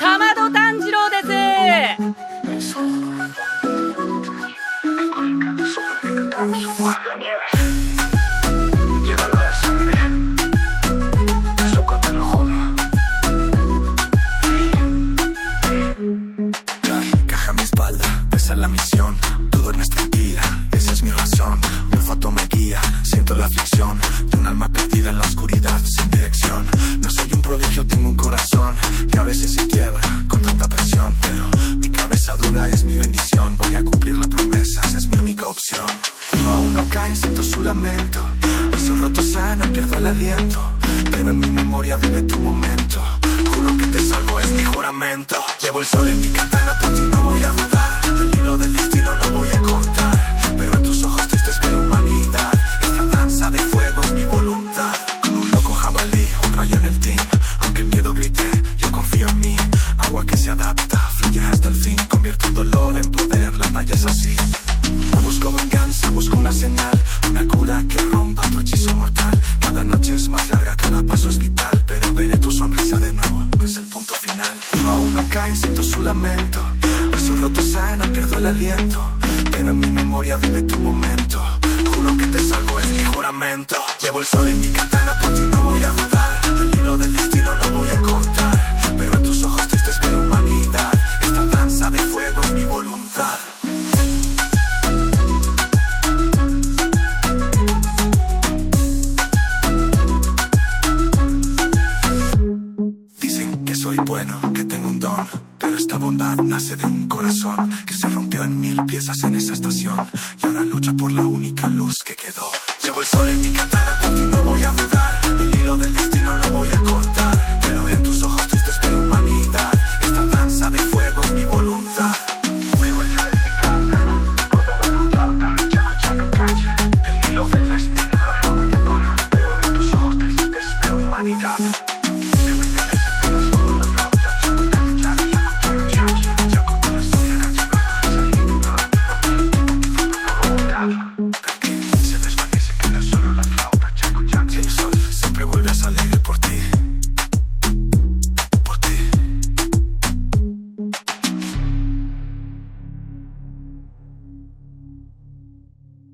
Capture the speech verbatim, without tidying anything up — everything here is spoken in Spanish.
竈門炭治郎です。 Caja mi espalda, esa es la misión. Tú duermes tranquila, esa es mi razón. Mi olfato me guía, siento la aflicción de un alma perdida en la oscuridad sin dirección. No soy un prodigio, tengo un corazón que a veces se quiebra con tanta presión, pero mi cabeza dura es mi bendición. Voy a cumplir la promesa, esa es mi única opción. No, aún no caen, siento su lamento. Esos rotos sanan, pierdo el aliento, pero en mi memoria vive tu momento. Juro que te salvo, es mi juramento. Llevo el sol en mi katana, por ti no voy a dudar. El hilo del destino lo voy a cortar, pero en tus ojos tristes veo humanidad. Esta danza de fuego es mi voluntad. Con un loco jabalí, un rayo en el team. Aunque el miedo grite, yo confío en mí. Agua que se adapta, fluye hasta el fin. Convierto el dolor en poder, la talla es así. No busco venganza, busco una señal, una cura que rompa tu hechizo mortal. Cada noche es más larga, cada paso es vital, pero veré tu sonrisa de nuevo, es el punto final. No, aún no caen, siento su lamento. Esos rotos sanan, pierdo el aliento, pero en mi memoria vive tu momento. Juro que te salvo, es mi juramento. Llevo el sol en mi katana, por ti no voy a dudar. El hilo del destino lo voy a cortar, pero en tus ojos tristes veo humanidad. Esta danza de fuego es mi voluntad. Soy bueno, que tengo un don, pero esta bondad nace de un corazón que se rompió en mil piezas en esa estación y ahora lucha por la única luz que quedó. Llevo el sol en mi katana, por ti no voy a dudar. El hilo del destino